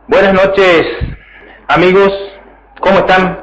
Buenas noches, amigos, ¿cómo están?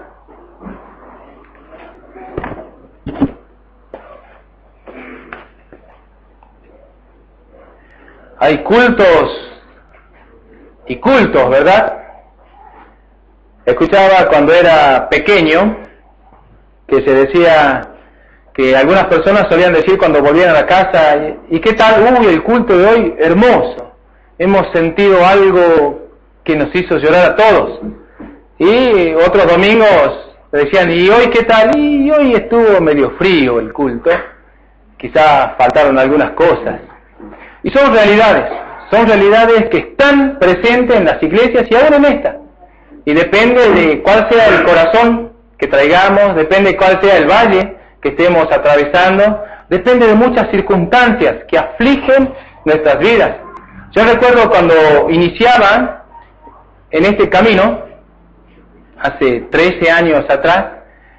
Hay cultos y cultos, ¿verdad? Escuchaba cuando era pequeño que se decía que algunas personas solían decir cuando volvían a la casa, ¿y qué tal? Uy, el culto de hoy, hermoso. Hemos sentido algo que nos hizo llorar a todos. Y otros domingos decían, ¿y hoy qué tal? Y hoy estuvo medio frío el culto. Quizás faltaron algunas cosas. Y son realidades que están presentes en las iglesias y aún en esta. Y depende de cuál sea el corazón que traigamos, depende de cuál sea el valle que estemos atravesando, depende de muchas circunstancias que afligen nuestras vidas. Yo recuerdo cuando iniciaba en este camino, hace 13 años atrás,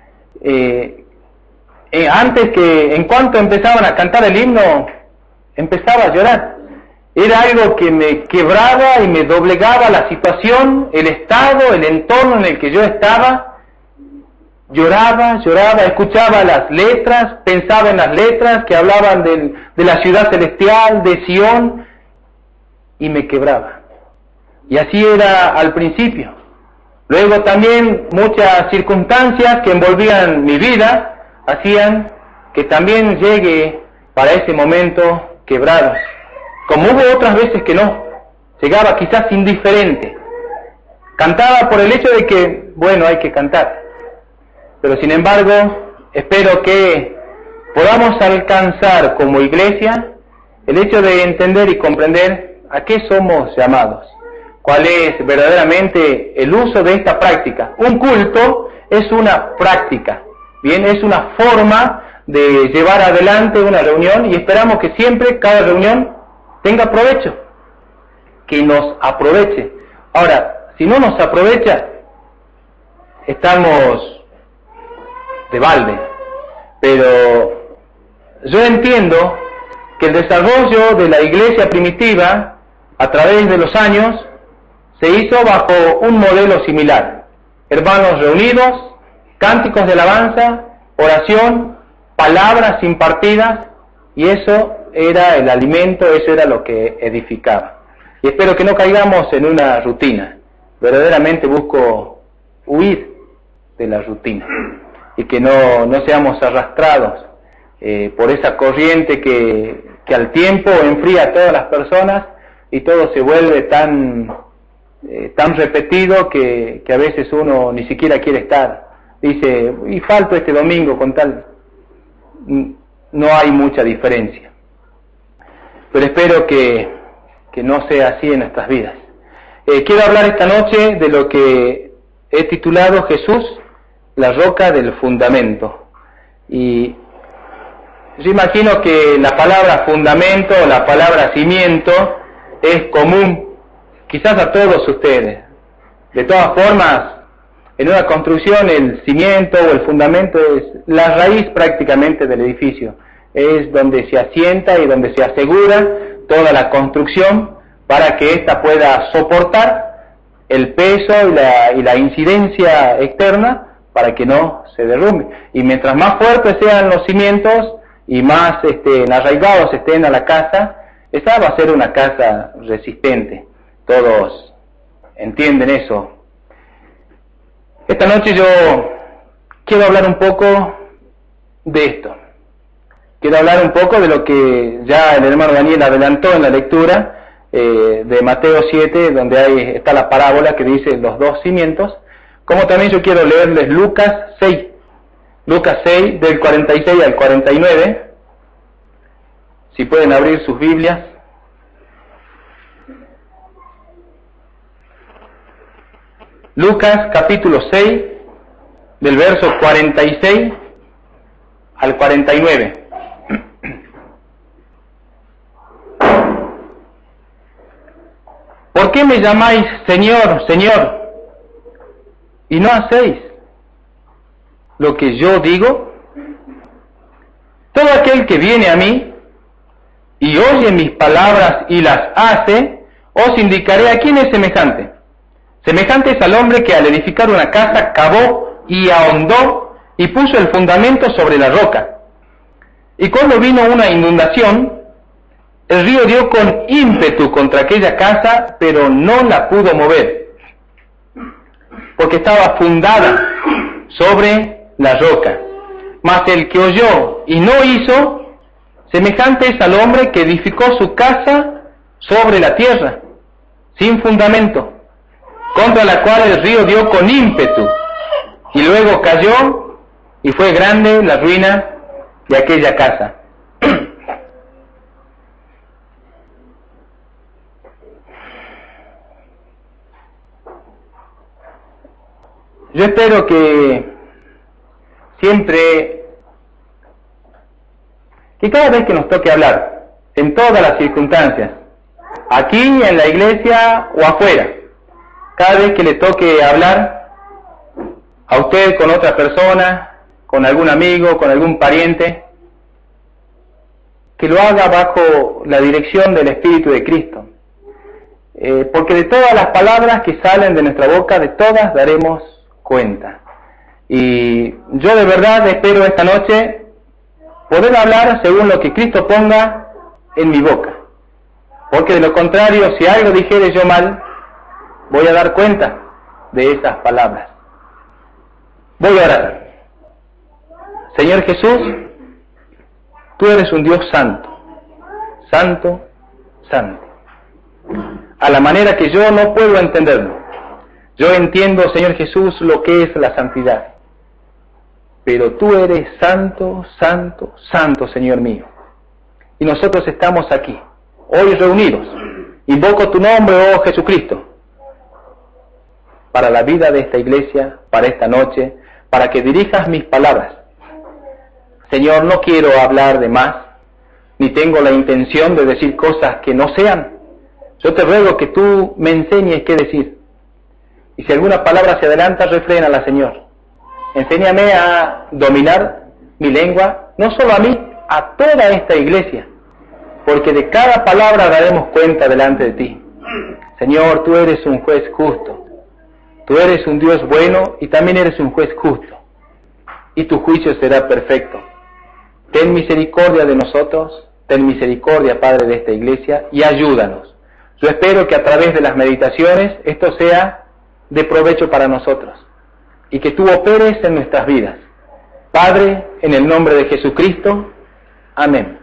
antes que, en cuanto empezaban a cantar el himno, empezaba a llorar. Era algo que me quebraba y me doblegaba la situación, el estado, el entorno en el que yo estaba. Lloraba, escuchaba las letras, pensaba en las letras que hablaban de la ciudad celestial, de Sion, y me quebraba. Y así era al principio. Luego también muchas circunstancias que envolvían mi vida hacían que también llegue para ese momento quebrado. Como hubo otras veces que no, llegaba quizás indiferente. Cantaba por el hecho de que, bueno, hay que cantar. Pero sin embargo, espero que podamos alcanzar como iglesia el hecho de entender y comprender a qué somos llamados. Cuál es verdaderamente el uso de esta práctica. Un culto es una práctica, bien, es una forma de llevar adelante una reunión y esperamos que siempre cada reunión tenga provecho, que nos aproveche. Ahora, si no nos aprovecha, estamos de balde. Pero yo entiendo que el desarrollo de la iglesia primitiva a través de los años se hizo bajo un modelo similar. Hermanos reunidos, cánticos de alabanza, oración, palabras impartidas, y eso era el alimento, eso era lo que edificaba. Y espero que no caigamos en una rutina. Verdaderamente busco huir de la rutina y que no seamos arrastrados por esa corriente que al tiempo enfría a todas las personas y todo se vuelve tan repetido que a veces uno ni siquiera quiere estar. Dice, y falto este domingo con tal. No hay mucha diferencia. Pero espero que no sea así en nuestras vidas. Quiero hablar esta noche de lo que he titulado Jesús, la roca del fundamento. Y yo imagino que la palabra fundamento, la palabra cimiento, es común quizás a todos ustedes. De todas formas, en una construcción el cimiento o el fundamento es la raíz prácticamente del edificio. Es donde se asienta y donde se asegura toda la construcción para que ésta pueda soportar el peso y la incidencia externa para que no se derrumbe. Y mientras más fuertes sean los cimientos y más arraigados estén a la casa, esa va a ser una casa resistente. Todos entienden eso. Esta noche yo quiero hablar un poco de esto. Quiero hablar un poco de lo que ya el hermano Daniel adelantó en la lectura de Mateo 7, donde ahí está la parábola que dice los dos cimientos, como también yo quiero leerles Lucas 6, del 46 al 49, si pueden abrir sus Biblias. Lucas capítulo 6, del verso 46 al 49. ¿Por qué me llamáis Señor, Señor, y no hacéis lo que yo digo? Todo aquel que viene a mí y oye mis palabras y las hace, os indicaré a quién es semejante. Semejante es al hombre que al edificar una casa cavó y ahondó y puso el fundamento sobre la roca. Y cuando vino una inundación, el río dio con ímpetu contra aquella casa, pero no la pudo mover, porque estaba fundada sobre la roca. Mas el que oyó y no hizo, semejante es al hombre que edificó su casa sobre la tierra, sin fundamento, contra la cual el río dio con ímpetu, y luego cayó, y fue grande la ruina de aquella casa. Yo espero que siempre, que cada vez que nos toque hablar, en todas las circunstancias, aquí en la iglesia o afuera, cada vez que le toque hablar a usted con otra persona, con algún amigo, con algún pariente, que lo haga bajo la dirección del Espíritu de Cristo. Porque de todas las palabras que salen de nuestra boca, de todas daremos cuenta. Y yo de verdad espero esta noche poder hablar según lo que Cristo ponga en mi boca. Porque de lo contrario, si algo dijere yo mal, voy a dar cuenta de esas palabras. Voy a orar. Señor Jesús, tú eres un Dios santo, santo, santo, a la manera que yo no puedo entenderlo. Yo entiendo, Señor Jesús, lo que es la santidad, pero tú eres santo, santo, santo, Señor mío. Y nosotros estamos aquí, hoy reunidos. Invoco tu nombre, oh Jesucristo, para la vida de esta iglesia, para esta noche, para que dirijas mis palabras. Señor, no quiero hablar de más, ni tengo la intención de decir cosas que no sean. Yo te ruego que tú me enseñes qué decir. Y si alguna palabra se adelanta, refrénala, Señor. Enséñame a dominar mi lengua, no solo a mí, a toda esta iglesia, porque de cada palabra daremos cuenta delante de ti. Señor, tú eres un juez justo. Tú eres un Dios bueno y también eres un juez justo. Y tu juicio será perfecto. Ten misericordia de nosotros, ten misericordia, Padre, de esta iglesia, y ayúdanos. Yo espero que a través de las meditaciones esto sea de provecho para nosotros, y que tú operes en nuestras vidas. Padre, en el nombre de Jesucristo, amén.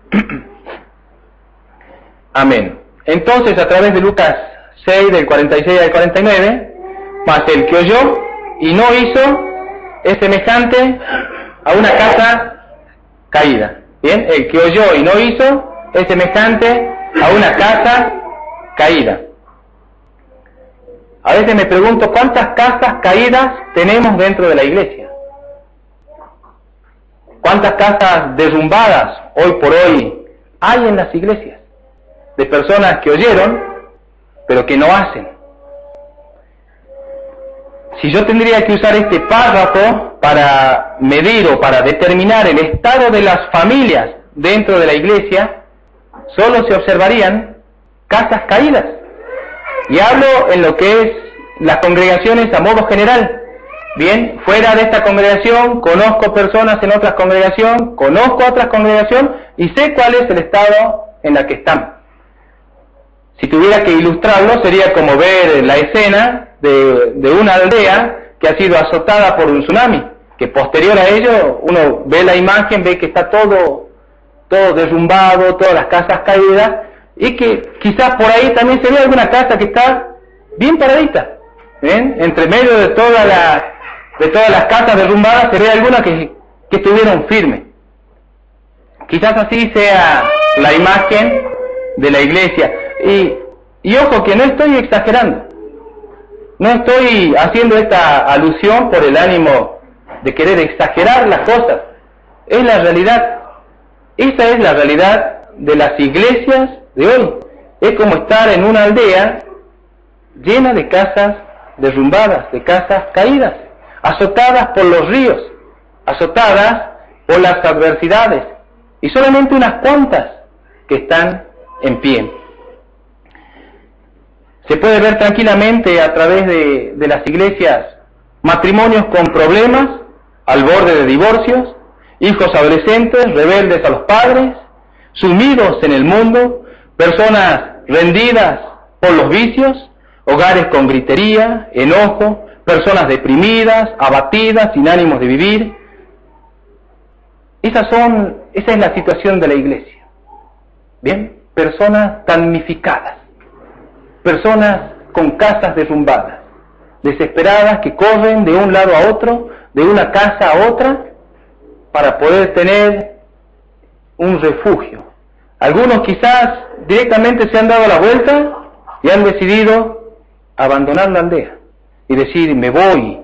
Amén. Entonces, a través de Lucas 6, del 46 al 49, mas el que oyó y no hizo es semejante a una casa caída. Bien, el que oyó y no hizo es semejante a una casa caída. A veces me pregunto cuántas casas caídas tenemos dentro de la iglesia. ¿Cuántas casas derrumbadas hoy por hoy hay en las iglesias? De personas que oyeron, pero que no hacen. Si yo tendría que usar este párrafo para medir o para determinar el estado de las familias dentro de la iglesia, solo se observarían casas caídas. Y hablo en lo que es las congregaciones a modo general. Bien, fuera de esta congregación, conozco personas en otras congregaciones, conozco otras congregaciones y sé cuál es el estado en la que están. Si tuviera que ilustrarlo, sería como ver la escena de una aldea que ha sido azotada por un tsunami, que posterior a ello uno ve la imagen, ve que está todo derrumbado, todas las casas caídas, y que quizás por ahí también se ve alguna casa que está bien paradita. ¿Ven? Entre medio de todas las casas derrumbadas se ve alguna que estuvieron firmes. Quizás así sea la imagen de la iglesia. Y ojo que no estoy exagerando. No estoy haciendo esta alusión por el ánimo de querer exagerar las cosas. Es la realidad. Esa es la realidad de las iglesias de hoy. Es como estar en una aldea llena de casas derrumbadas, de casas caídas, azotadas por los ríos, azotadas por las adversidades, y solamente unas cuantas que están en pie. Se puede ver tranquilamente a través de las iglesias matrimonios con problemas, al borde de divorcios, hijos adolescentes rebeldes a los padres, sumidos en el mundo, personas rendidas por los vicios, hogares con gritería, enojo, personas deprimidas, abatidas, sin ánimos de vivir. Esa es la situación de la iglesia. Bien, personas damnificadas, personas con casas derrumbadas, desesperadas que corren de un lado a otro, de una casa a otra, para poder tener un refugio. Algunos quizás directamente se han dado la vuelta y han decidido abandonar la aldea y decir, me voy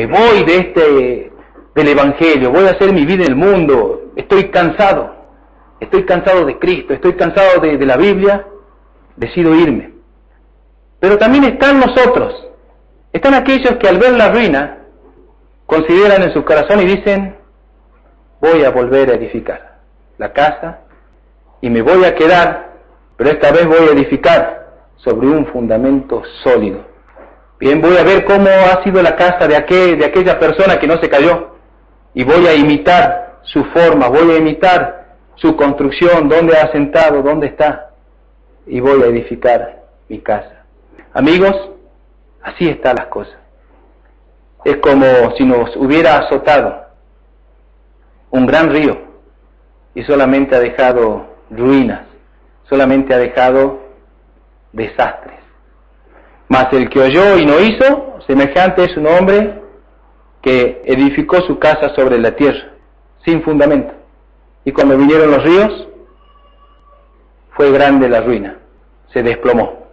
del Evangelio, voy a hacer mi vida en el mundo, estoy cansado de Cristo, estoy cansado de la Biblia, decido irme. Pero también están los otros, están aquellos que al ver la ruina consideran en su corazón y dicen, voy a volver a edificar la casa y me voy a quedar, pero esta vez voy a edificar sobre un fundamento sólido. Bien, voy a ver cómo ha sido la casa de aquella persona que no se cayó y voy a imitar su forma, voy a imitar su construcción, dónde ha sentado, dónde está, y voy a edificar mi casa. Amigos, así están las cosas. Es como si nos hubiera azotado un gran río y solamente ha dejado ruinas, solamente ha dejado desastres. Mas el que oyó y no hizo, semejante es un hombre que edificó su casa sobre la tierra, sin fundamento. Y cuando vinieron los ríos, fue grande la ruina, se desplomó.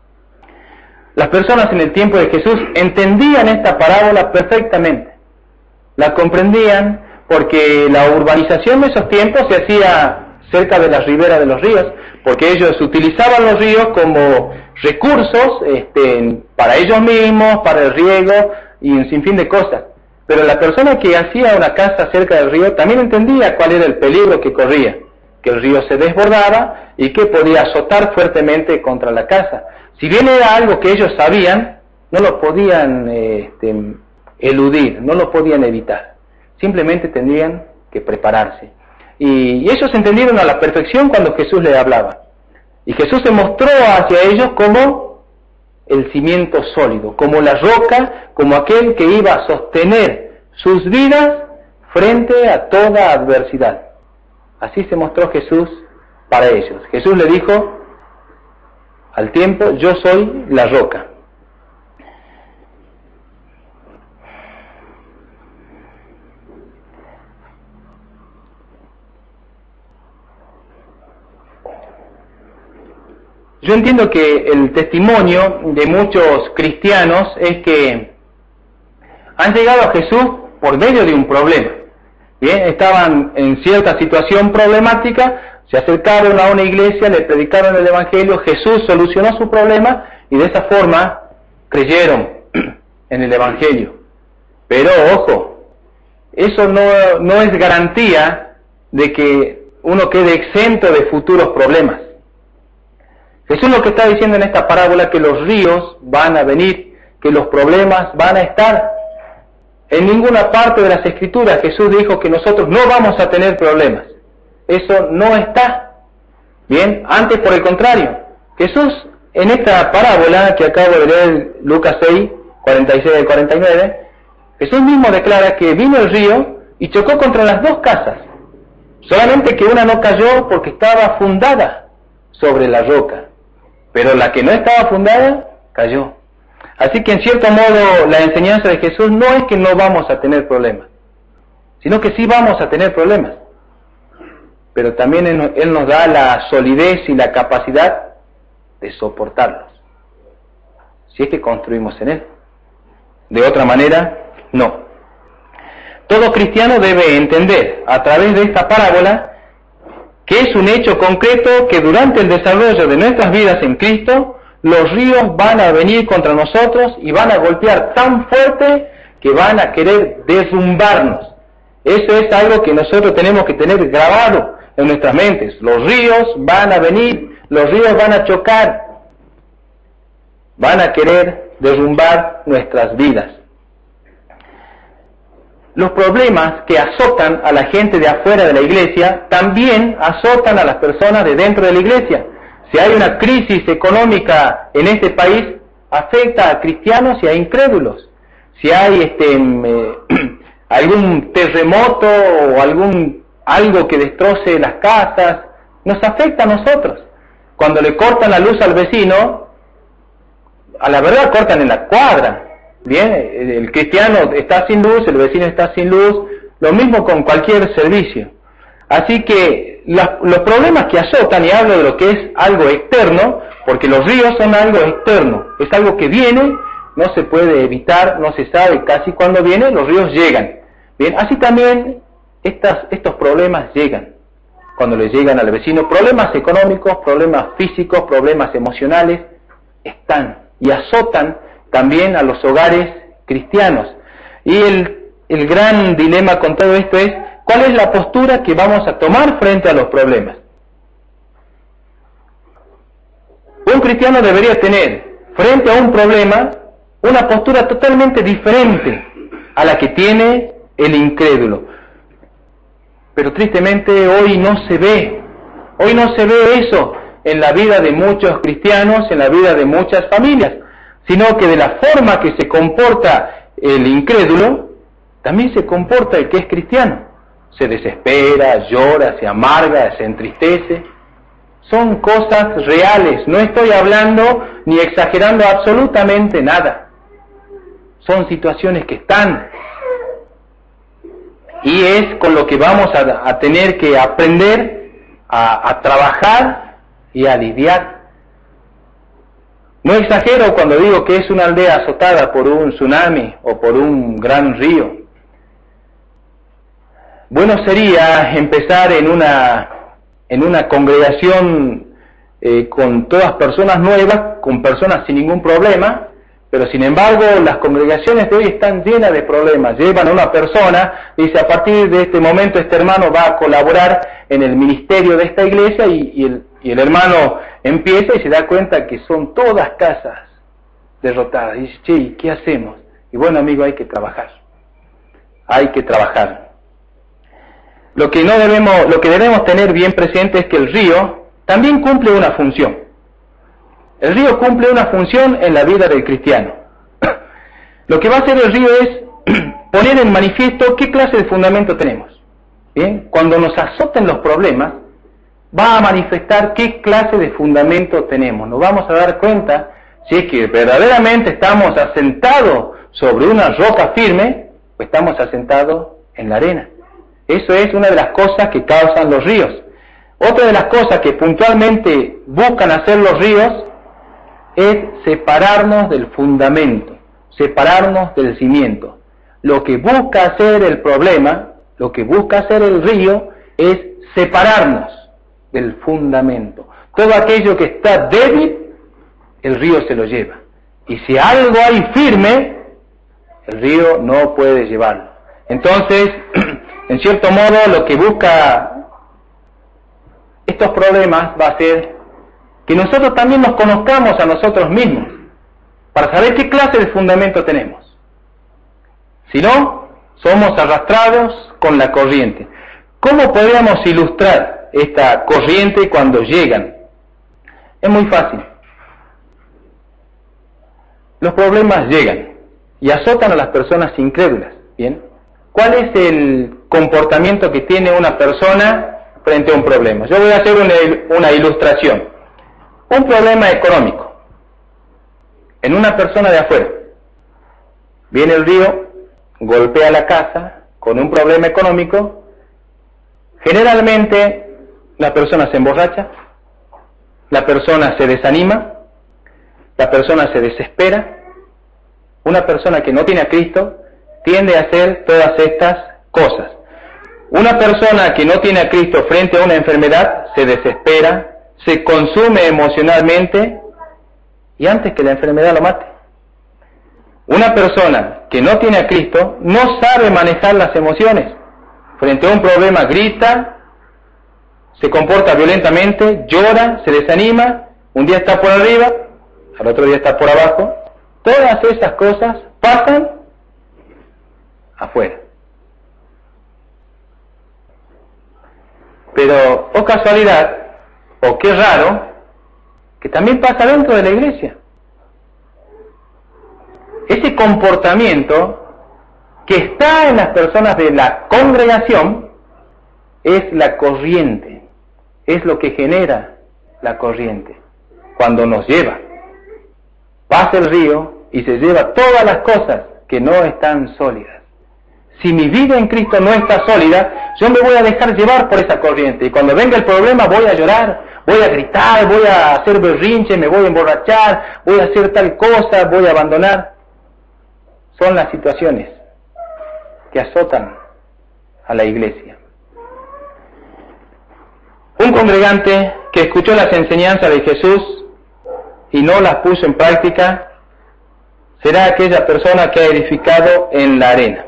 Las personas en el tiempo de Jesús entendían esta parábola perfectamente, la comprendían, porque la urbanización de esos tiempos se hacía cerca de las riberas de los ríos, porque ellos utilizaban los ríos como recursos para ellos mismos, para el riego y un sinfín de cosas. Pero la persona que hacía una casa cerca del río también entendía cuál era el peligro que corría, que el río se desbordaba y que podía azotar fuertemente contra la casa. Si bien era algo que ellos sabían, no lo podían eludir, no lo podían evitar. Simplemente tendrían que prepararse. Y ellos entendieron a la perfección cuando Jesús les hablaba. Y Jesús se mostró hacia ellos como el cimiento sólido, como la roca, como aquel que iba a sostener sus vidas frente a toda adversidad. Así se mostró Jesús para ellos. Jesús le dijo al tiempo, yo soy la roca. Yo entiendo que el testimonio de muchos cristianos es que han llegado a Jesús por medio de un problema. Bien, estaban en cierta situación problemática, se acercaron a una iglesia, le predicaron el Evangelio, Jesús solucionó su problema y de esa forma creyeron en el Evangelio. Pero ojo, eso no es garantía de que uno quede exento de futuros problemas. Jesús lo que está diciendo en esta parábola es que los ríos van a venir, que los problemas van a estar. En ninguna parte de las Escrituras Jesús dijo que nosotros no vamos a tener problemas. Eso no está. Bien, antes por el contrario. Jesús en esta parábola que acabo de leer, Lucas 6, 46 y 49, Jesús mismo declara que vino el río y chocó contra las dos casas. Solamente que una no cayó porque estaba fundada sobre la roca. Pero la que no estaba fundada, cayó. Así que en cierto modo la enseñanza de Jesús no es que no vamos a tener problemas, sino que sí vamos a tener problemas. Pero también Él nos da la solidez y la capacidad de soportarlos. Si es que construimos en Él. De otra manera, no. Todo cristiano debe entender a través de esta parábola que es un hecho concreto que durante el desarrollo de nuestras vidas en Cristo, los ríos van a venir contra nosotros y van a golpear tan fuerte que van a querer derrumbarnos. Eso es algo que nosotros tenemos que tener grabado en nuestras mentes. Los ríos van a venir, los ríos van a chocar. van a querer derrumbar nuestras vidas. Los problemas que azotan a la gente de afuera de la iglesia también azotan a las personas de dentro de la iglesia. Si hay una crisis económica en este país, afecta a cristianos y a incrédulos. Si hay algún terremoto o algo que destroce las casas, nos afecta a nosotros. Cuando le cortan la luz al vecino, a la verdad cortan en la cuadra. Bien, el cristiano está sin luz, el vecino está sin luz, lo mismo con cualquier servicio. Así que los problemas que azotan, y hablo de lo que es algo externo, porque los ríos son algo externo, es algo que viene, no se puede evitar, no se sabe casi cuándo viene, los ríos llegan. Bien, así también estos problemas llegan, cuando le llegan al vecino, problemas económicos, problemas físicos, problemas emocionales, están y azotan también a los hogares cristianos. Y el gran dilema con todo esto es, ¿cuál es la postura que vamos a tomar frente a los problemas? Un cristiano debería tener, frente a un problema, una postura totalmente diferente a la que tiene el incrédulo. Pero tristemente hoy no se ve eso en la vida de muchos cristianos, en la vida de muchas familias, sino que de la forma que se comporta el incrédulo, también se comporta el que es cristiano. Se desespera, llora, se amarga, se entristece. Son cosas reales, no estoy hablando ni exagerando absolutamente nada. Son situaciones que están. Y es con lo que vamos a tener que aprender a trabajar y a lidiar. No exagero cuando digo que es una aldea azotada por un tsunami o por un gran río. Bueno sería empezar en una congregación con todas personas nuevas, con personas sin ningún problema, pero sin embargo las congregaciones de hoy están llenas de problemas. Llevan a una persona, dice, a partir de este momento este hermano va a colaborar en el ministerio de esta iglesia, y el hermano empieza y se da cuenta que son todas casas derrotadas. Y dice, che, ¿qué hacemos? Y bueno, amigo, hay que trabajar. Lo que debemos tener bien presente es que el río también cumple una función. El río cumple una función en la vida del cristiano. Lo que va a hacer el río es poner en manifiesto qué clase de fundamento tenemos. Bien, cuando nos azoten los problemas, va a manifestar qué clase de fundamento tenemos. Nos vamos a dar cuenta si es que verdaderamente estamos asentados sobre una roca firme o estamos asentados en la arena. Eso es una de las cosas que causan los ríos. Otra de las cosas que puntualmente buscan hacer los ríos es separarnos del fundamento, separarnos del cimiento. Lo que busca hacer el problema, lo que busca hacer el río es separarnos del fundamento. Todo aquello que está débil, el río se lo lleva. Y si algo hay firme, el río no puede llevarlo. Entonces, en cierto modo, lo que busca estos problemas va a ser que nosotros también nos conozcamos a nosotros mismos, para saber qué clase de fundamento tenemos. Si no, somos arrastrados con la corriente. ¿Cómo podríamos ilustrar esta corriente cuando llegan? Es muy fácil. Los problemas llegan y azotan a las personas incrédulas. ¿Bien? ¿Cuál es el comportamiento que tiene una persona frente a un problema? Yo voy a hacer una ilustración. Un problema económico en una persona de afuera. Viene el río, golpea la casa con un problema económico. Generalmente la persona se emborracha, la persona se desanima, la persona se desespera. Una persona que no tiene a Cristo tiende a hacer todas estas cosas. Una persona que no tiene a Cristo frente a una enfermedad se desespera, se consume emocionalmente y antes que la enfermedad lo mate. Una persona que no tiene a Cristo no sabe manejar las emociones. Frente a un problema grita, se comporta violentamente, llora, se desanima, un día está por arriba al otro día está por abajo. Todas esas cosas pasan afuera. Pero, oh casualidad, o qué raro, que también pasa dentro de la iglesia. Ese comportamiento que está en las personas de la congregación es la corriente, es lo que genera la corriente. Cuando nos lleva, pasa el río y se lleva todas las cosas que no están sólidas. Si mi vida en Cristo no está sólida, yo me voy a dejar llevar por esa corriente. Y cuando venga el problema voy a llorar, voy a gritar, voy a hacer berrinche, me voy a emborrachar, voy a hacer tal cosa, voy a abandonar. Son las situaciones que azotan a la iglesia. Un congregante que escuchó las enseñanzas de Jesús y no las puso en práctica será aquella persona que ha edificado en la arena.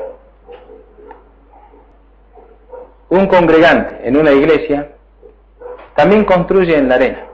Un congregante en una iglesia también construye en la arena,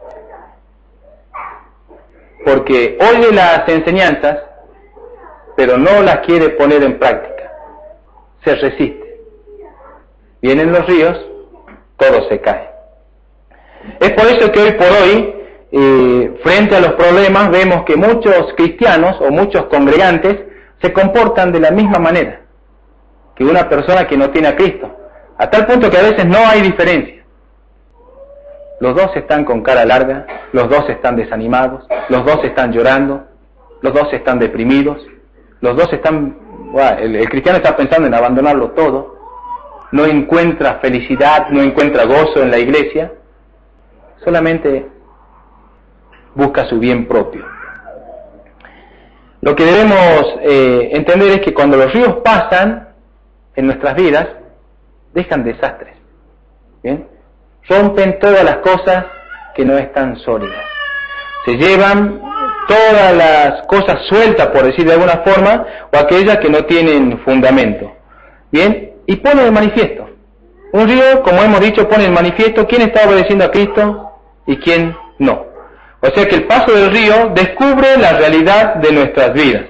porque oye las enseñanzas pero no las quiere poner en práctica, se resiste. Vienen los ríos, todo se cae. Es por eso que hoy por hoy, frente a los problemas, vemos que muchos cristianos o muchos congregantes se comportan de la misma manera que una persona que no tiene a Cristo, a tal punto que a veces no hay diferencia. Los dos están con cara larga, los dos están desanimados, los dos están llorando, los dos están deprimidos, los dos están... el cristiano está pensando en abandonarlo todo, no encuentra felicidad, no encuentra gozo en la iglesia, solamente busca su bien propio. Lo que debemos entender es que cuando los ríos pasan en nuestras vidas, dejan desastres, ¿bien? Rompen todas las cosas que no están sólidas, se llevan todas las cosas sueltas, por decir de alguna forma, o aquellas que no tienen fundamento, ¿bien? Y pone de manifiesto. Un río, como hemos dicho, pone en manifiesto quién está obedeciendo a Cristo y quién no. O sea que el paso del río descubre la realidad de nuestras vidas.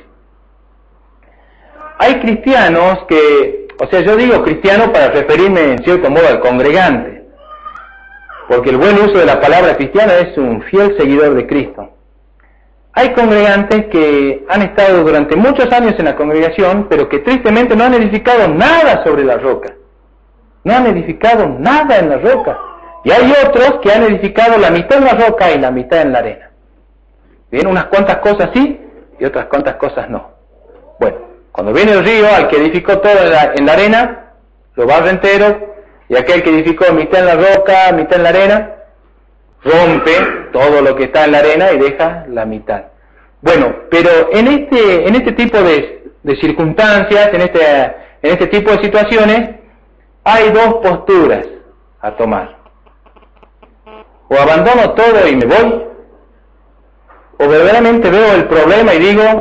Hay cristianos que, o sea, yo digo cristiano para referirme en cierto modo al congregante, porque el buen uso de la palabra cristiano es un fiel seguidor de Cristo. Hay congregantes que han estado durante muchos años en la congregación, pero que tristemente no han edificado nada sobre la roca. No han edificado nada en la roca. Y hay otros que han edificado la mitad en la roca y la mitad en la arena. Bien, unas cuantas cosas sí y otras cuantas cosas no. Bueno, cuando viene el río, al que edificó todo en la arena, lo barre entero, y aquel que edificó mitad en la roca, mitad en la arena, rompe todo lo que está en la arena y deja la mitad. Bueno, pero en este tipo de circunstancias, en este tipo de situaciones, hay dos posturas a tomar. O abandono todo y me voy, o verdaderamente veo el problema y digo,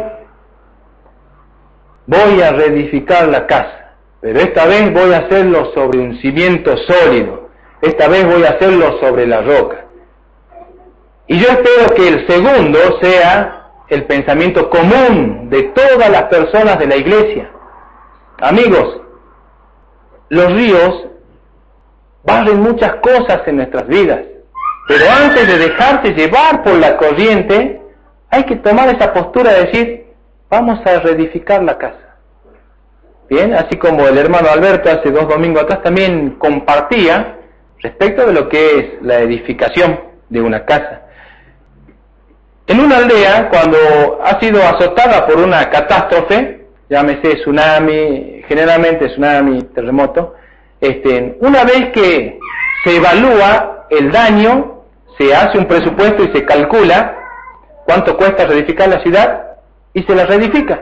voy a reedificar la casa, pero esta vez voy a hacerlo sobre un cimiento sólido, esta vez voy a hacerlo sobre la roca. Y yo espero que el segundo sea el pensamiento común de todas las personas de la iglesia. Amigos, los ríos barren muchas cosas en nuestras vidas, pero antes de dejarse llevar por la corriente, hay que tomar esa postura de decir, vamos a reedificar la casa. Bien, así como el hermano Alberto hace 2 domingos atrás también compartía respecto de lo que es la edificación de una casa. En una aldea, cuando ha sido azotada por una catástrofe, llámese tsunami, generalmente tsunami, terremoto, una vez que se evalúa el daño, se hace un presupuesto y se calcula cuánto cuesta reedificar la ciudad y se la reedifica.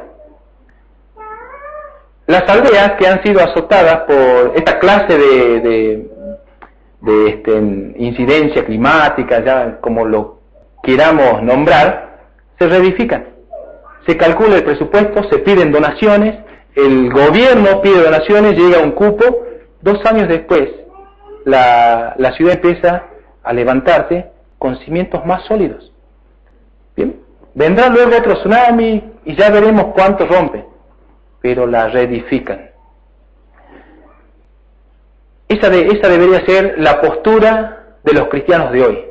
Las aldeas que han sido azotadas por esta clase de incidencia climática, ya como lo queramos nombrar, se reedifican. Se calcula el presupuesto, se piden donaciones, el gobierno pide donaciones, llega un cupo, 2 años después la ciudad empieza a levantarse con cimientos más sólidos. Bien, Vendrá luego otro tsunami y ya veremos cuánto rompe, pero la reedifican. Esa debería ser la postura de los cristianos de hoy.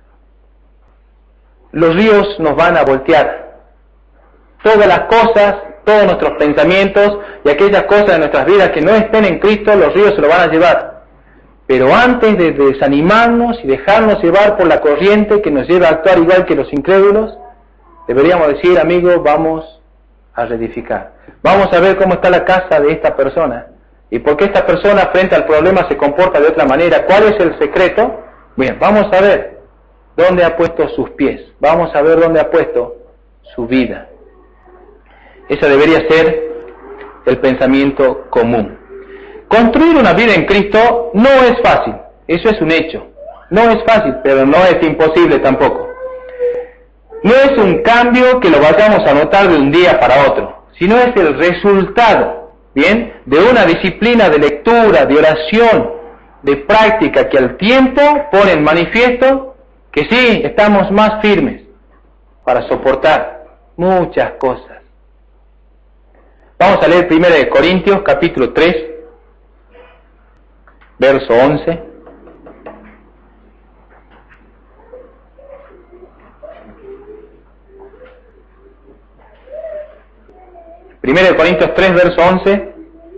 Los ríos nos van a voltear. Todas las cosas, todos nuestros pensamientos y aquellas cosas de nuestras vidas que no estén en Cristo, los ríos se lo van a llevar. Pero antes de desanimarnos y dejarnos llevar por la corriente que nos lleva a actuar igual que los incrédulos, deberíamos decir, amigos, vamos a reedificar. Vamos a ver cómo está la casa de esta persona. ¿Y por qué esta persona frente al problema se comporta de otra manera? ¿Cuál es el secreto? Bien, vamos a ver dónde ha puesto sus pies. Vamos a ver dónde ha puesto su vida. Ese debería ser el pensamiento común. Construir una vida en Cristo no es fácil. Eso es un hecho. No es fácil, pero no es imposible tampoco. No es un cambio que lo vayamos a notar de un día para otro, sino es el resultado, ¿bien?, de una disciplina de lectura, de oración, de práctica que al tiempo pone en manifiesto que sí, estamos más firmes para soportar muchas cosas. Vamos a leer 1 Corintios capítulo 3, verso 11. 1 Corintios 3, verso 11.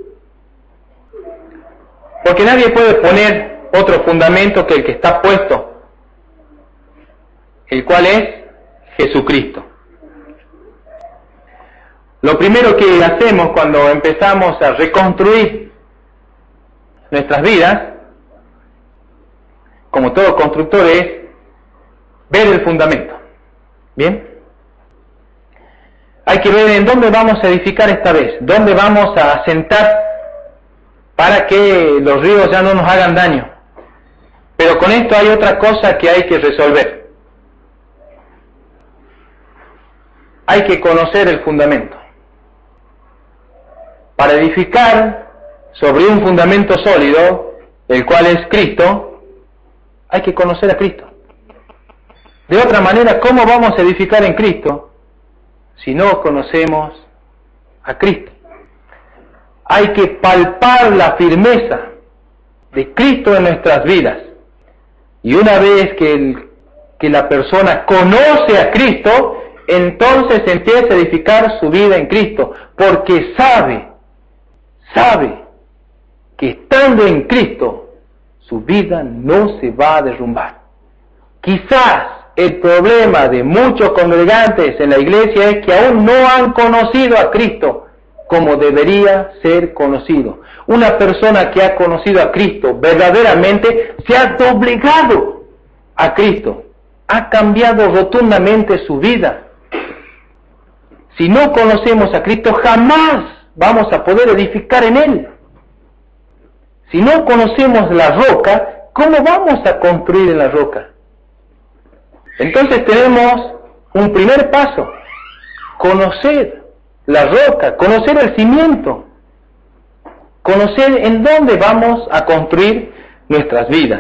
Porque nadie puede poner otro fundamento que el que está puesto, el cual es Jesucristo. Lo primero que hacemos cuando empezamos a reconstruir nuestras vidas, como todo constructor, es ver el fundamento. ¿Bien? Hay que ver en dónde vamos a edificar esta vez, dónde vamos a asentar para que los ríos ya no nos hagan daño. Pero con esto hay otra cosa que hay que resolver. Hay que conocer el fundamento. Para edificar sobre un fundamento sólido, el cual es Cristo, hay que conocer a Cristo. De otra manera, ¿cómo vamos a edificar en Cristo si no conocemos a Cristo? Hay que palpar la firmeza de Cristo en nuestras vidas. Y una vez que la persona conoce a Cristo, entonces empieza a edificar su vida en Cristo, porque sabe que estando en Cristo, su vida no se va a derrumbar. Quizás el problema de muchos congregantes en la iglesia es que aún no han conocido a Cristo como debería ser conocido. Una persona que ha conocido a Cristo verdaderamente se ha doblegado a Cristo, ha cambiado rotundamente su vida. Si no conocemos a Cristo, jamás vamos a poder edificar en Él. Si no conocemos la roca, ¿cómo vamos a construir en la roca? Entonces tenemos un primer paso: conocer la roca, conocer el cimiento, conocer en dónde vamos a construir nuestras vidas.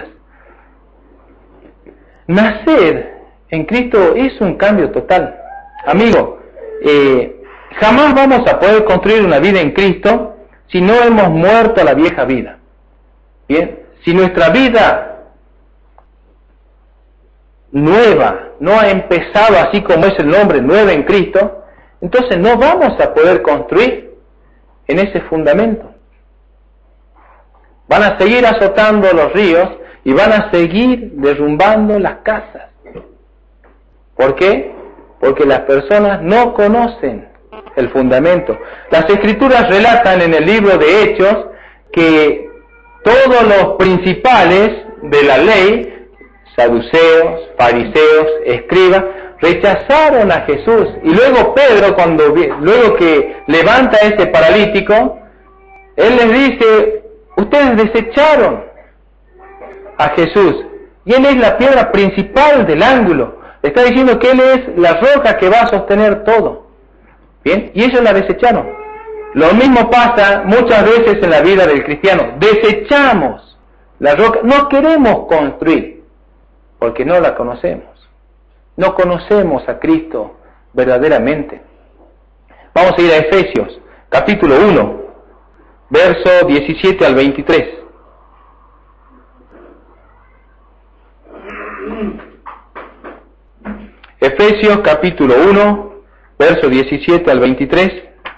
Nacer en Cristo es un cambio total. Amigo, jamás vamos a poder construir una vida en Cristo si no hemos muerto a la vieja vida. Bien, si nuestra vida nueva no ha empezado así como es el nombre, nueva en Cristo, entonces no vamos a poder construir en ese fundamento. Van a seguir azotando los ríos y van a seguir derrumbando las casas. ¿Por qué? Porque las personas no conocen el fundamento. Las Escrituras relatan en el libro de Hechos que todos los principales de la ley, saduceos, fariseos, escribas, rechazaron a Jesús. Y luego Pedro, luego que levanta a ese paralítico, él les dice: ustedes desecharon a Jesús, y Él es la piedra principal del ángulo. Le está diciendo que Él es la roca que va a sostener todo. ¿Bien? Y ellos la desecharon. Lo mismo pasa muchas veces en la vida del cristiano. Desechamos la roca, no queremos construir, porque no la conocemos. No conocemos a Cristo verdaderamente. Vamos a ir a Efesios, capítulo 1, verso 17 al 23. Efesios, capítulo 1, verso 17 al 23.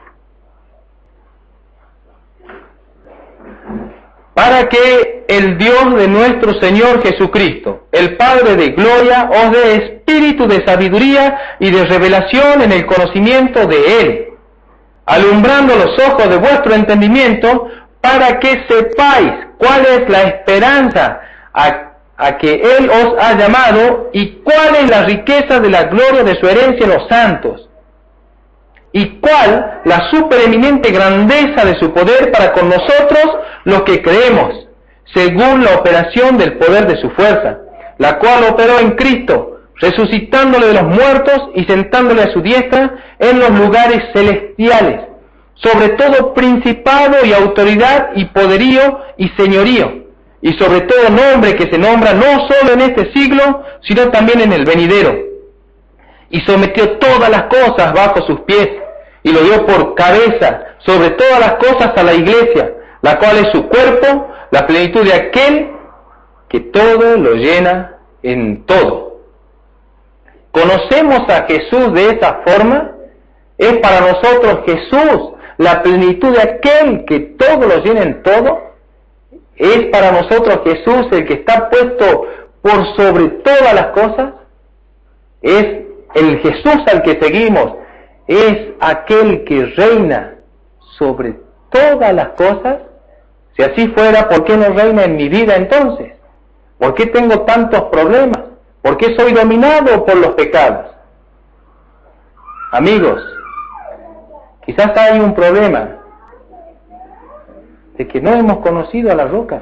Para que el Dios de nuestro Señor Jesucristo, el Padre de gloria, os dé espíritu de sabiduría y de revelación en el conocimiento de Él, alumbrando los ojos de vuestro entendimiento, para que sepáis cuál es la esperanza a que Él os ha llamado, y cuál es la riqueza de la gloria de su herencia en los santos, y cuál la supereminente grandeza de su poder para con nosotros los que creemos, según la operación del poder de su fuerza, la cual operó en Cristo, resucitándole de los muertos y sentándole a su diestra en los lugares celestiales, sobre todo principado y autoridad y poderío y señorío, y sobre todo nombre que se nombra no solo en este siglo, sino también en el venidero. Y sometió todas las cosas bajo sus pies, y lo dio por cabeza sobre todas las cosas a la iglesia, la cual es su cuerpo, la plenitud de aquel que todo lo llena en todo. ¿Conocemos a Jesús de esa forma? ¿Es para nosotros Jesús la plenitud de aquel que todo lo llena en todo? ¿Es para nosotros Jesús el que está puesto por sobre todas las cosas? ¿Es el Jesús al que seguimos? ¿Es aquel que reina sobre todas las cosas? Si así fuera, ¿por qué no reina en mi vida entonces? ¿Por qué tengo tantos problemas? ¿Por qué soy dominado por los pecados? Amigos, quizás hay un problema de que no hemos conocido a la roca.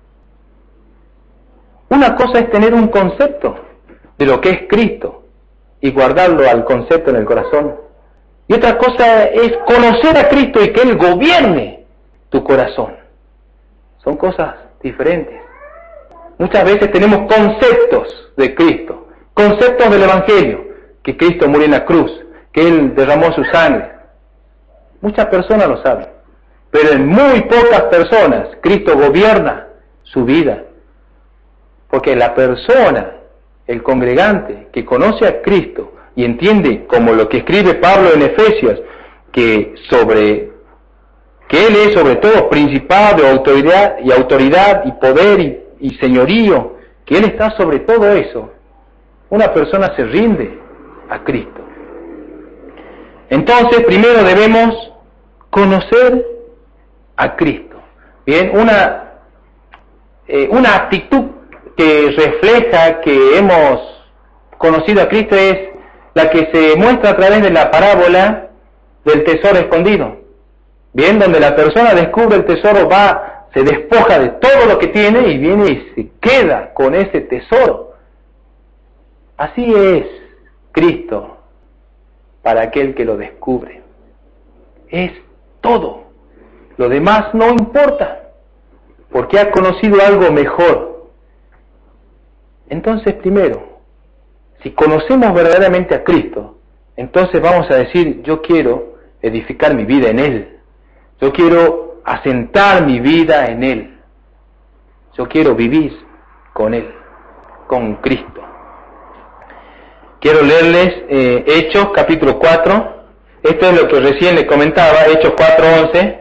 Una cosa es tener un concepto de lo que es Cristo y guardarlo al concepto en el corazón. Y otra cosa es conocer a Cristo y que Él gobierne tu corazón. Son cosas diferentes. Muchas veces tenemos conceptos de Cristo, conceptos del Evangelio, que Cristo murió en la cruz, que Él derramó su sangre. Muchas personas lo saben, pero en muy pocas personas Cristo gobierna su vida. Porque la persona, el congregante que conoce a Cristo y entiende, como lo que escribe Pablo en Efesios, que Él es sobre todo principado, autoridad y poder y señorío, que Él está sobre todo eso, una persona se rinde a Cristo. Entonces, primero debemos conocer a Cristo. Bien, una actitud que refleja que hemos conocido a Cristo es la que se muestra a través de la parábola del tesoro escondido. Bien, donde la persona descubre el tesoro, se despoja de todo lo que tiene y viene y se queda con ese tesoro. Así es Cristo para aquel que lo descubre. Es todo. Lo demás no importa, porque ha conocido algo mejor. Entonces, primero, si conocemos verdaderamente a Cristo, entonces vamos a decir, yo quiero edificar mi vida en Él. Yo quiero asentar mi vida en Él. Yo quiero vivir con Él, con Cristo. Quiero leerles Hechos, capítulo 4. Esto es lo que recién les comentaba, Hechos 4:11.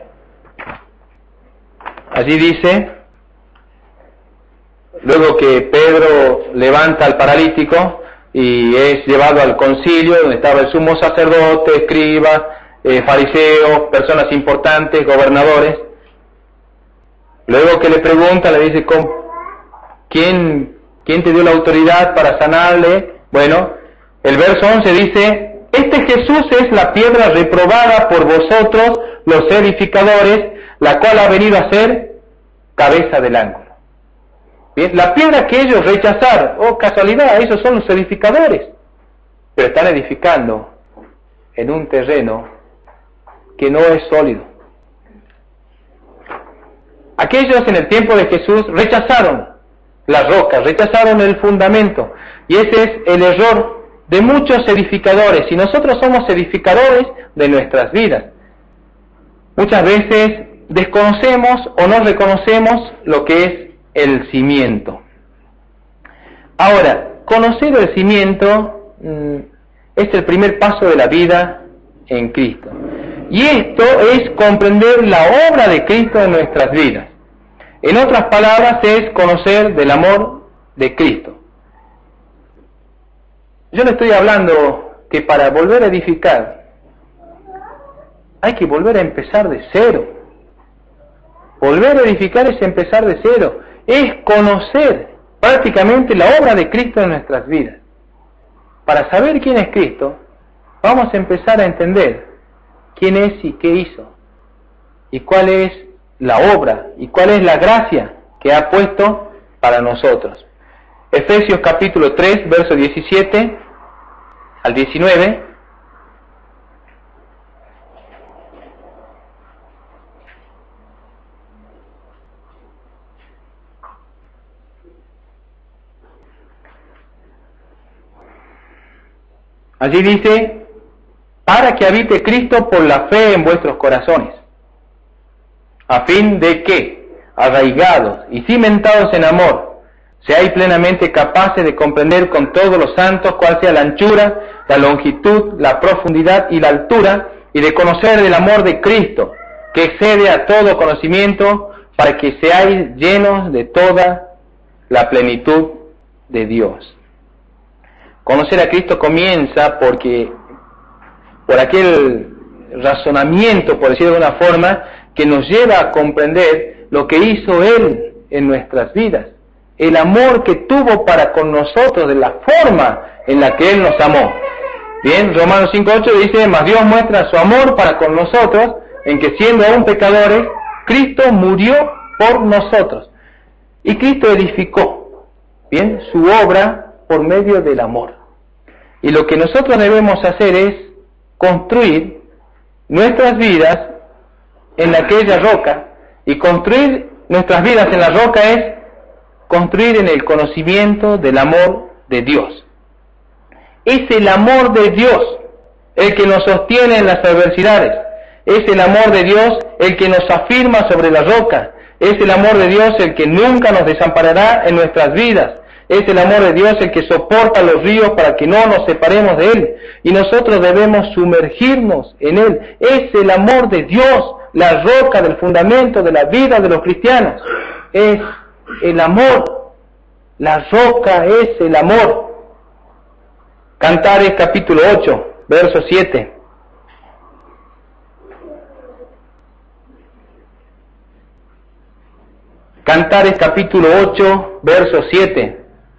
Allí dice, luego que Pedro levanta al paralítico y es llevado al concilio, donde estaba el sumo sacerdote, escribas, fariseos, personas importantes, gobernadores. Luego que le pregunta, le dice, ¿quién te dio la autoridad para sanarle? Bueno, el verso 11 dice, este Jesús es la piedra reprobada por vosotros, los edificadores, la cual ha venido a ser cabeza del ángulo. Bien, la piedra que ellos rechazaron, casualidad, esos son los edificadores, pero están edificando en un terreno que no es sólido. Aquellos en el tiempo de Jesús rechazaron la roca, rechazaron el fundamento, y ese es el error de muchos edificadores, y nosotros somos edificadores de nuestras vidas. Muchas veces desconocemos o no reconocemos lo que es el cimiento. Ahora, conocer el cimiento es el primer paso de la vida en Cristo. Y esto es comprender la obra de Cristo en nuestras vidas. En otras palabras, es conocer del amor de Cristo. Yo le estoy hablando que para volver a edificar hay que volver a empezar de cero. Volver a edificar es empezar de cero, es conocer prácticamente la obra de Cristo en nuestras vidas. Para saber quién es Cristo, vamos a empezar a entender quién es y qué hizo, y cuál es la obra, y cuál es la gracia que ha puesto para nosotros. Efesios capítulo 3, verso 17 al 19. Allí dice, para que habite Cristo por la fe en vuestros corazones, a fin de que, arraigados y cimentados en amor, seáis plenamente capaces de comprender con todos los santos cuál sea la anchura, la longitud, la profundidad y la altura, y de conocer el amor de Cristo, que excede a todo conocimiento, para que seáis llenos de toda la plenitud de Dios. Conocer a Cristo comienza por aquel razonamiento, por decirlo de una forma, que nos lleva a comprender lo que hizo Él en nuestras vidas, el amor que tuvo para con nosotros, de la forma en la que Él nos amó. Bien, Romanos 5:8 dice, mas Dios muestra su amor para con nosotros, en que siendo aún pecadores, Cristo murió por nosotros. Y Cristo edificó, bien, su obra por medio del amor. Y lo que nosotros debemos hacer es construir nuestras vidas en aquella roca, y construir nuestras vidas en la roca es construir en el conocimiento del amor de Dios. Es el amor de Dios el que nos sostiene en las adversidades, es el amor de Dios el que nos afirma sobre la roca, es el amor de Dios el que nunca nos desamparará en nuestras vidas, es el amor de Dios el que soporta los ríos para que no nos separemos de Él, y nosotros debemos sumergirnos en Él. Es el amor de Dios, la roca del fundamento de la vida de los cristianos. Es el amor, la roca es el amor. Cantares capítulo 8, verso 7. Cantares capítulo 8, verso 7.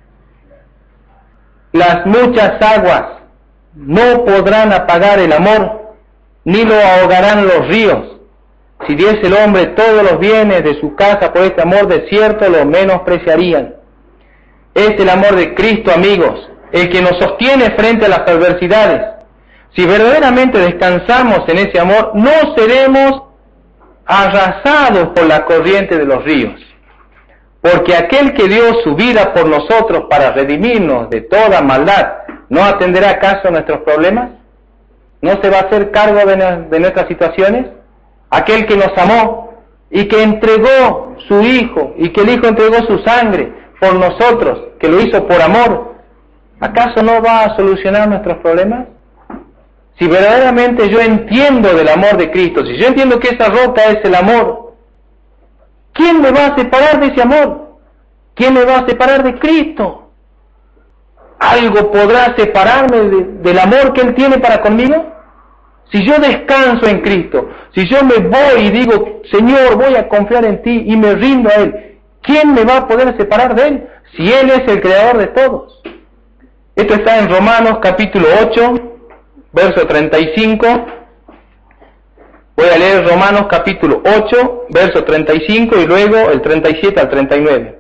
Las muchas aguas no podrán apagar el amor, ni lo ahogarán los ríos. Si diese el hombre todos los bienes de su casa por este amor, de cierto lo menospreciarían. Es el amor de Cristo, amigos, el que nos sostiene frente a las adversidades. Si verdaderamente descansamos en ese amor, no seremos arrasados por la corriente de los ríos. Porque aquel que dio su vida por nosotros para redimirnos de toda maldad, ¿no atenderá acaso nuestros problemas? ¿No se va a hacer cargo de nuestras situaciones? Aquel que nos amó y que entregó su Hijo, y que el Hijo entregó su sangre por nosotros, que lo hizo por amor, ¿acaso no va a solucionar nuestros problemas? Si verdaderamente yo entiendo del amor de Cristo, si yo entiendo que esa roca es el amor, ¿quién me va a separar de ese amor? ¿Quién me va a separar de Cristo? ¿Algo podrá separarme del amor que Él tiene para conmigo? Si yo descanso en Cristo, si yo me voy y digo, Señor, voy a confiar en ti y me rindo a Él, ¿quién me va a poder separar de Él? Si Él es el creador de todos. Esto está en Romanos capítulo 8, verso 35. Voy a leer Romanos capítulo 8, verso 35 y luego el 37 al 39.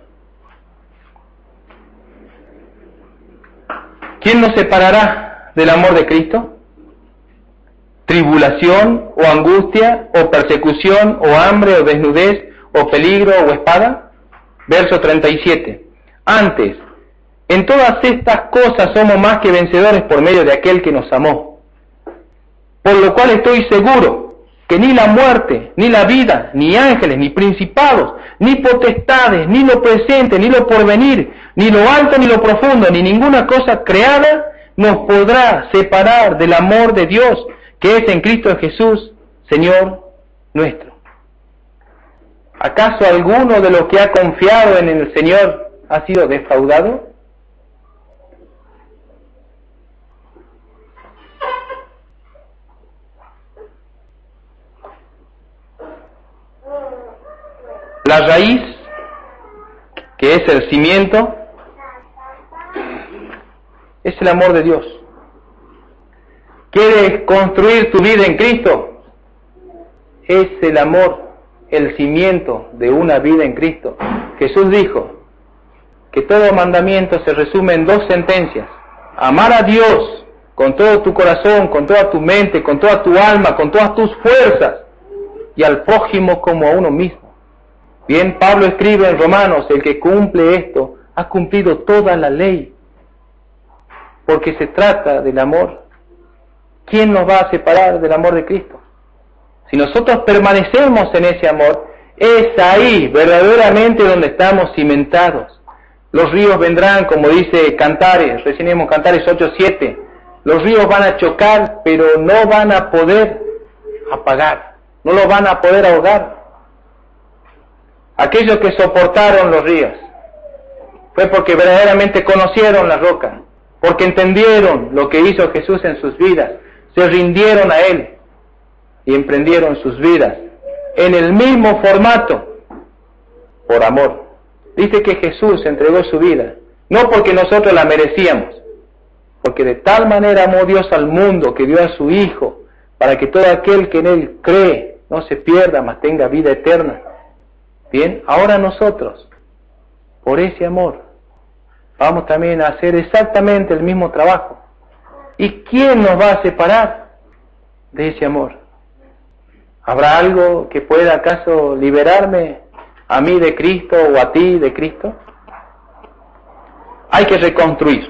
¿Quién nos separará del amor de Cristo? ¿Tribulación o angustia o persecución o hambre o desnudez o peligro o espada? Verso 37. Antes, En todas estas cosas somos más que vencedores por medio de aquel que nos amó. Por lo cual estoy seguro que ni la muerte, ni la vida, ni ángeles, ni principados, ni potestades, ni lo presente, ni lo porvenir, ni lo alto, ni lo profundo, ni ninguna cosa creada nos podrá separar del amor de Dios que es en Cristo Jesús, Señor nuestro. ¿Acaso alguno de los que ha confiado en el Señor ha sido defraudado? La raíz, que es el cimiento, es el amor de Dios. ¿Quieres construir tu vida en Cristo? Es el amor, el cimiento de una vida en Cristo. Jesús dijo que todo mandamiento se resume en dos sentencias: amar a Dios con todo tu corazón, con toda tu mente, con toda tu alma, con todas tus fuerzas, y al prójimo como a uno mismo. Bien, Pablo escribe en Romanos: el que cumple esto ha cumplido toda la ley, porque se trata del amor. ¿Quién nos va a separar del amor de Cristo? Si nosotros permanecemos en ese amor, es ahí verdaderamente donde estamos cimentados. Los ríos vendrán, como dice Cantares, recién vimos Cantares 8:7, los ríos van a chocar, pero no van a poder apagar, no los van a poder ahogar. Aquellos que soportaron los ríos fue porque verdaderamente conocieron la roca, porque entendieron lo que hizo Jesús en sus vidas, se rindieron a Él y emprendieron sus vidas en el mismo formato, por amor. Dice que Jesús entregó su vida, no porque nosotros la merecíamos, porque de tal manera amó Dios al mundo que dio a su Hijo, para que todo aquel que en Él cree no se pierda, mas tenga vida eterna. Bien, ahora nosotros, por ese amor, vamos también a hacer exactamente el mismo trabajo. ¿Y quién nos va a separar de ese amor? ¿Habrá algo que pueda acaso liberarme a mí de Cristo o a ti de Cristo? Hay que reconstruir.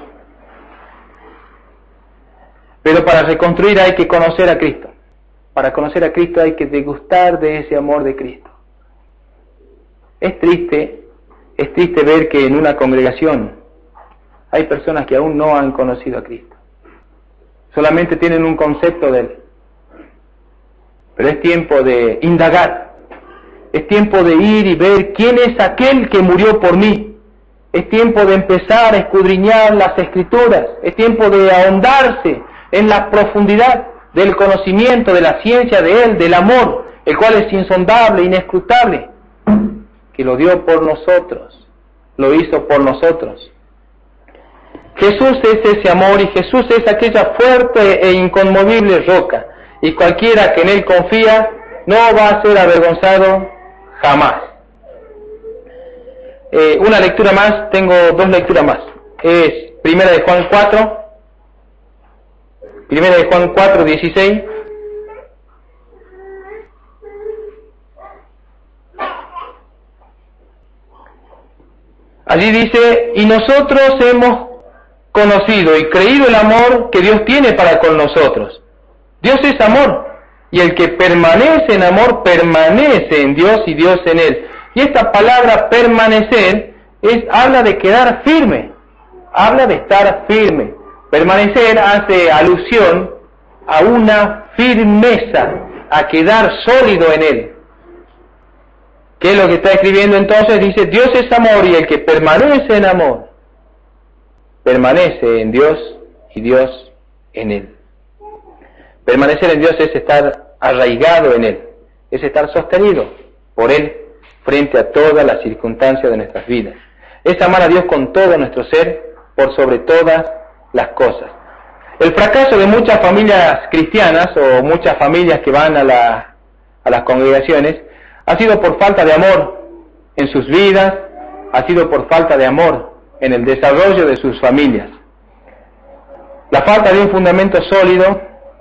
Pero para reconstruir hay que conocer a Cristo. Para conocer a Cristo hay que degustar de ese amor de Cristo. Es triste ver que en una congregación hay personas que aún no han conocido a Cristo. Solamente tienen un concepto de Él. Pero es tiempo de indagar. Es tiempo de ir y ver quién es aquel que murió por mí. Es tiempo de empezar a escudriñar las Escrituras. Es tiempo de ahondarse en la profundidad del conocimiento, de la ciencia de Él, del amor, el cual es insondable, inescrutable, que lo dio por nosotros, lo hizo por nosotros. Jesús es ese amor y Jesús es aquella fuerte e inconmovible roca, y cualquiera que en Él confía no va a ser avergonzado jamás. Una lectura más, tengo dos lecturas más. Es Primera de Juan 4:16. Allí dice: y nosotros hemos conocido y creído el amor que Dios tiene para con nosotros. Dios es amor, y el que permanece en amor permanece en Dios y Dios en él. Y esta palabra permanecer habla de quedar firme, habla de estar firme. Permanecer hace alusión a una firmeza, a quedar sólido en él. ¿Qué es lo que está escribiendo entonces? Dice: Dios es amor, y el que permanece en amor permanece en Dios y Dios en él. Permanecer en Dios es estar arraigado en Él, es estar sostenido por Él frente a todas las circunstancias de nuestras vidas. Es amar a Dios con todo nuestro ser, por sobre todas las cosas. El fracaso de muchas familias cristianas, o muchas familias que van a las congregaciones, ha sido por falta de amor en sus vidas, ha sido por falta de amor en el desarrollo de sus familias. La falta de un fundamento sólido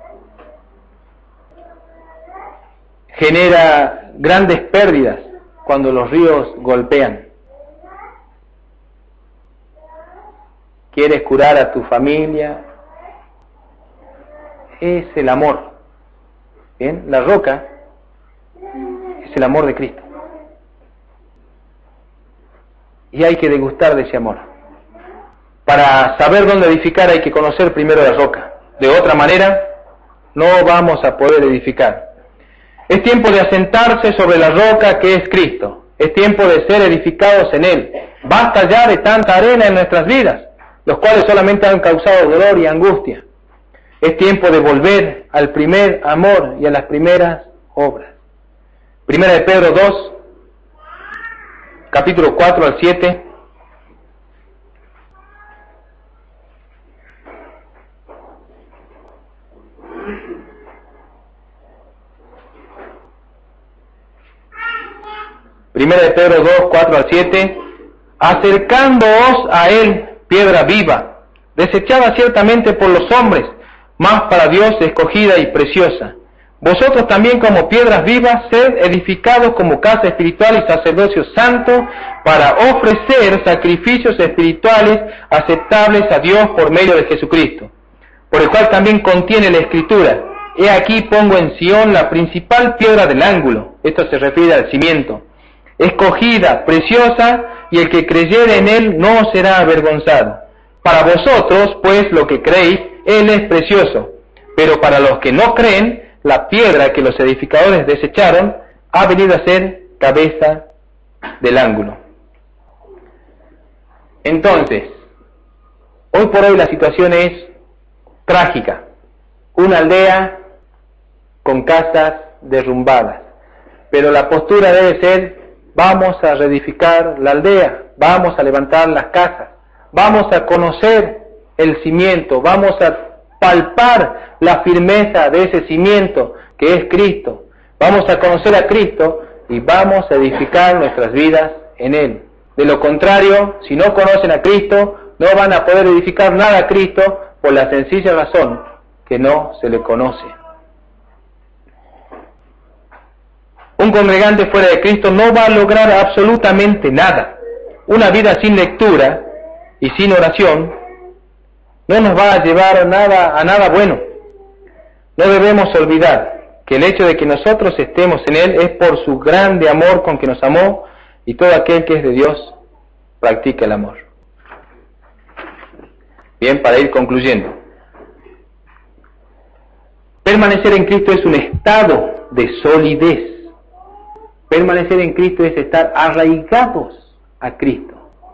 genera grandes pérdidas cuando los ríos golpean. quieres curar a tu familia. Es el amor. ¿Bien? La roca es el amor de Cristo. Y hay que degustar de ese amor. Para saber dónde edificar hay que conocer primero la roca. De otra manera, no vamos a poder edificar. Es tiempo de asentarse sobre la roca que es Cristo. Es tiempo de ser edificados en Él. Basta ya de tanta arena en nuestras vidas, los cuales solamente han causado dolor y angustia. Es tiempo de volver al primer amor y a las primeras obras. Primera de Pedro 2, capítulo 4 al 7. Primera de Pedro 2, 4 al 7. Acercándoos a Él, piedra viva, desechada ciertamente por los hombres, mas para Dios escogida y preciosa. Vosotros también como piedras vivas, sed edificados como casa espiritual y sacerdocio santo, para ofrecer sacrificios espirituales aceptables a Dios por medio de Jesucristo, por el cual también contiene la Escritura: he aquí pongo en Sión la principal piedra del ángulo. Esto se refiere al cimiento, escogida, preciosa, y el que creyere en Él no será avergonzado. Para vosotros, pues, lo que creéis, Él es precioso, pero para los que no creen, la piedra que los edificadores desecharon ha venido a ser cabeza del ángulo. Entonces, hoy por hoy la situación es trágica. Una aldea con casas derrumbadas, pero la postura debe ser: vamos a reedificar la aldea, vamos a levantar las casas, vamos a conocer el cimiento, vamos a palpar la firmeza de ese cimiento que es Cristo, vamos a conocer a Cristo y vamos a edificar nuestras vidas en Él. De lo contrario, si no conocen a Cristo, no van a poder edificar nada a Cristo, por la sencilla razón que no se le conoce. Un congregante fuera de Cristo no va a lograr absolutamente nada. Una vida sin lectura y sin oración no nos va a llevar a nada bueno. No debemos olvidar que el hecho de que nosotros estemos en Él es por su grande amor con que nos amó, y todo aquel que es de Dios practica el amor. Bien, para ir concluyendo. Permanecer en Cristo es un estado de solidez. Permanecer en Cristo es estar arraigados a Cristo.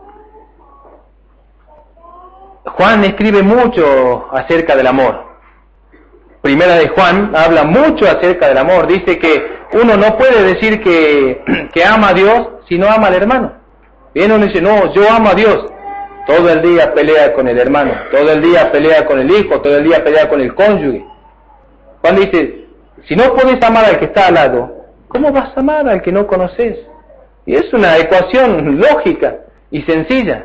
Juan escribe mucho acerca del amor. Primera de Juan habla mucho acerca del amor. Dice que uno no puede decir que ama a Dios si no ama al hermano. Bien, uno dice: no, yo amo a Dios. Todo el día pelea con el hermano, todo el día pelea con el hijo, todo el día pelea con el cónyuge. Juan dice: si no podés amar al que está al lado, ¿cómo vas a amar al que no conoces? Y es una ecuación lógica y sencilla.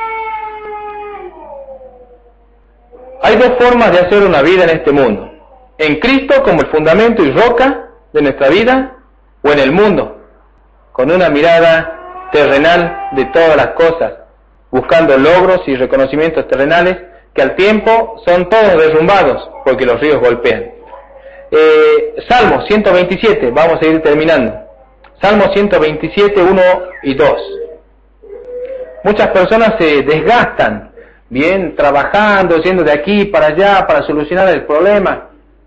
Hay dos formas de hacer una vida en este mundo: en Cristo como el fundamento y roca de nuestra vida, o en el mundo, con una mirada terrenal de todas las cosas, buscando logros y reconocimientos terrenales que al tiempo son todos derrumbados porque los ríos golpean. Salmo 127, vamos a ir terminando. Salmo 127, 1 y 2. Muchas personas se desgastan, bien, trabajando, yendo de aquí para allá para solucionar el problema.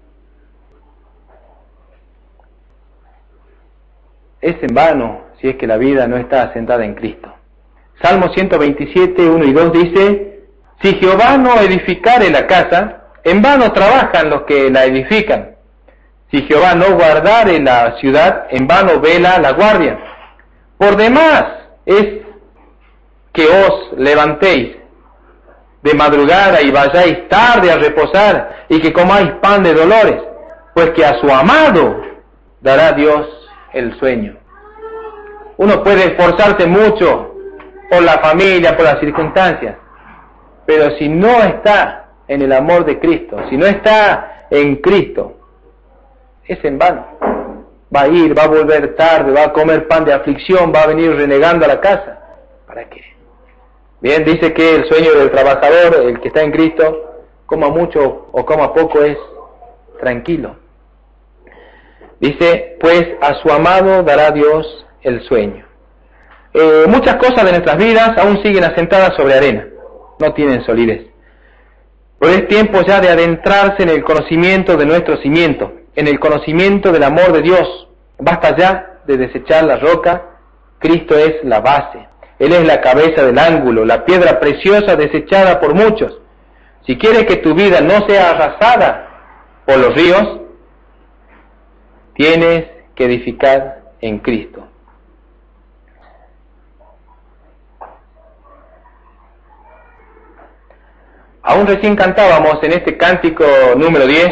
Es en vano si es que la vida no está asentada en Cristo. Salmo 127, 1 y 2 dice: si Jehová no edificare la casa, en vano trabajan los que la edifican. Si Jehová no guardare la ciudad, en vano vela la guardia. Por demás es que os levantéis de madrugada y vayáis tarde a reposar, y que comáis pan de dolores, pues que a su amado dará Dios el sueño. Uno puede esforzarse mucho por la familia, por las circunstancias, pero si no está en el amor de Cristo, si no está en Cristo, es en vano. Va a ir, va a volver tarde, va a comer pan de aflicción, va a venir renegando a la casa. ¿Para qué? Bien, dice que el sueño del trabajador, el que está en Cristo, coma mucho o coma poco, es tranquilo. Dice, pues a su amado dará Dios el sueño. Muchas cosas de nuestras vidas aún siguen asentadas sobre arena, no tienen solidez. Pero es tiempo ya de adentrarse en el conocimiento de nuestro cimiento, en el conocimiento del amor de Dios. Basta ya de desechar la roca. Cristo es la base. Él es la cabeza del ángulo, la piedra preciosa desechada por muchos. Si quieres que tu vida no sea arrasada por los ríos, tienes que edificar en Cristo. Aún recién cantábamos en este cántico número 10,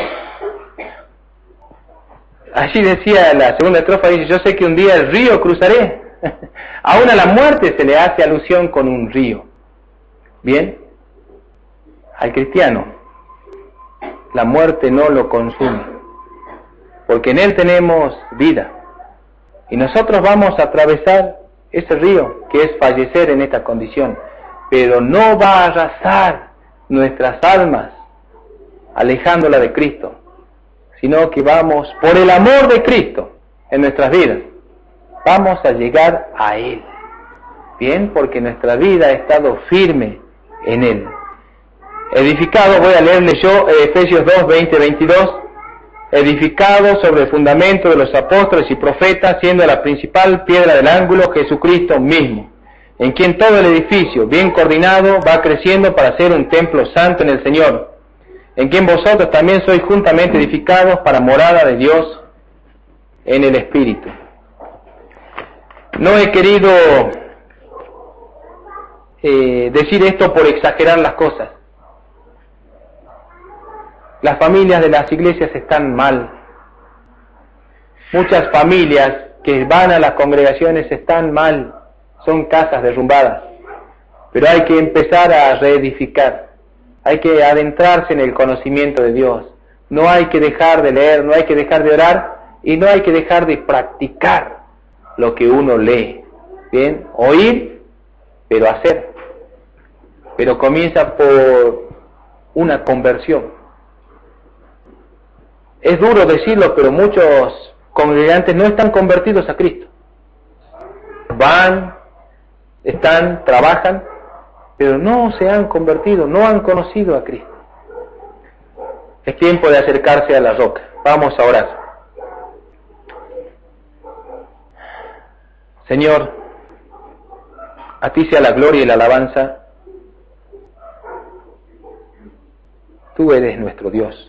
allí decía la segunda estrofa, dice, yo sé que un día el río cruzaré. Aún a la muerte se le hace alusión con un río. Bien, al cristiano la muerte no lo consume, porque en él tenemos vida. Y nosotros vamos a atravesar ese río que es fallecer en esta condición, pero no va a arrasar nuestras almas alejándola de Cristo, sino que vamos, por el amor de Cristo en nuestras vidas, vamos a llegar a Él. Bien, porque nuestra vida ha estado firme en Él. Edificado, voy a leerle yo Efesios 2, 20, 22, edificado sobre el fundamento de los apóstoles y profetas, siendo la principal piedra del ángulo Jesucristo mismo, en quien todo el edificio, bien coordinado, va creciendo para ser un templo santo en el Señor, en quien vosotros también sois juntamente edificados para morada de Dios en el Espíritu. No he querido decir esto por exagerar las cosas. Las familias de las iglesias están mal. Muchas familias que van a las congregaciones están mal. Son casas derrumbadas. Pero hay que empezar a reedificar. Hay que adentrarse en el conocimiento de Dios. No hay que dejar de leer, no hay que dejar de orar y no hay que dejar de practicar lo que uno lee. Bien, oír, pero hacer. Pero comienza por una conversión. Es duro decirlo, pero muchos congregantes no están convertidos a Cristo. Van, están, trabajan, pero no se han convertido, no han conocido a Cristo. Es tiempo de acercarse a la roca. Vamos a orar. Señor, a ti sea la gloria y la alabanza. Tú eres nuestro Dios.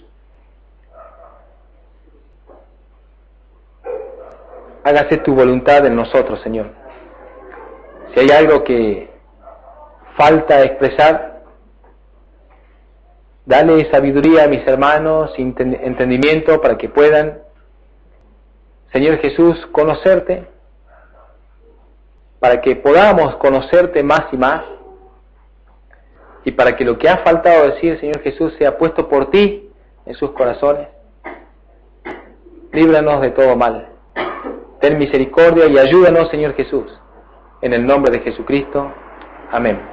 Hágase tu voluntad en nosotros, Señor. Si hay algo que falta expresar, dale sabiduría a mis hermanos, entendimiento para que puedan, Señor Jesús, conocerte, para que podamos conocerte más y más, y para que lo que ha faltado decir, Señor Jesús, sea puesto por ti en sus corazones. Líbranos de todo mal. Ten misericordia y ayúdanos, Señor Jesús. En el nombre de Jesucristo. Amén.